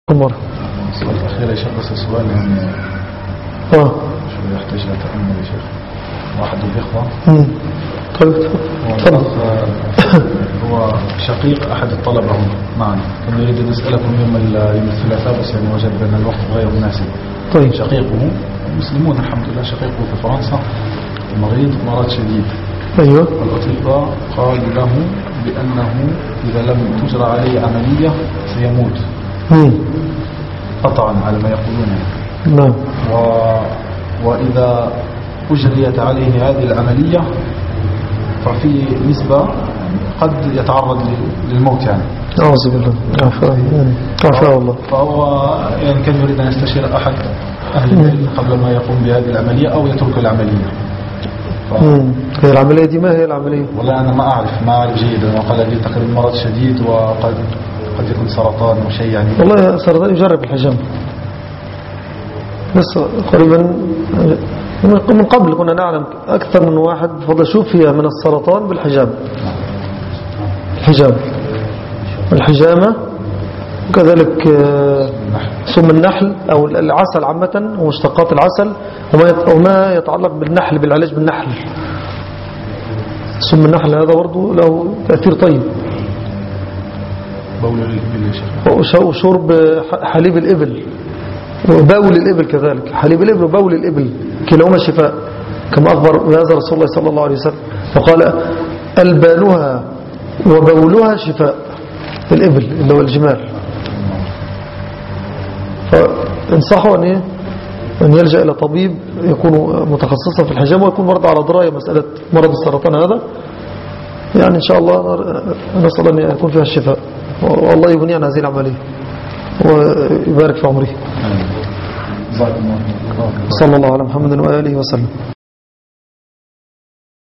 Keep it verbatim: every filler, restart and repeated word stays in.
مرة. السؤال الأخير يا شيخ، بس السؤال يعني اه شو يحتاج إلى تأمل يا شيخ. واحد من الإخوة امم طيب تفضل. هو شقيق أحد الطلبة هنا معنا، كان يريد أن يسألكم يوم يوم الثلاثاء، بس يعني وجد أن الوقت غير مناسب. طيب. شقيقه مسلمون الحمد لله، شقيقه في فرنسا مريض مرض شديد. ايوه. والأطباء قالوا له بأنه إذا لم تجرى عليه عملية سيموت امم قطعا على ما يقولون. نعم. و... وإذا أجريت عليه هذه العملية ففي نسبة قد يتعرض للموت يعني. أعوذ بالله. عفوا عفوا الله. فهو يعني كان يريد أن يستشير أحد أهل العلم قبل ما يقوم بهذه العملية أو يترك العملية. ف... هي العملية دي ما هي العملية؟ ولا أنا ما أعرف ما أعرف جيدا. وقال لي تقريبا مرض شديد وقد قد يكون سرطان أو شيء يعني. والله سرطان يجرب الحجام. بس قريبا من قبل كنا نعلم أكثر من واحد بفضل شوفي من السرطان بالحجام. الحجام الحجامة وكذلك سم النحل أو العسل عامة ومشتقات العسل وما يتعلق بالنحل بالعلاج بالنحل. سم النحل هذا برضه له تأثير طيب. بول الإبل وشرب حليب الإبل وبول الإبل كذلك. حليب الإبل وبول الإبل كلاهما شفاء كما أخبر بهذا رسول الله صلى الله عليه وسلم، وقال البالها وبولها شفاء الإبل اللي هو الجمال. فانصحوا أن أن يلجأ إلى طبيب يكون متخصصا في الحجام ويكون برضه على دراية مسألة مرض السرطان هذا، يعني إن شاء الله نسأل أن يكون فيها الشفاء والله يغني عن هذه العملية ويبارك في عمره. صلى الله على محمد وآله وسلم.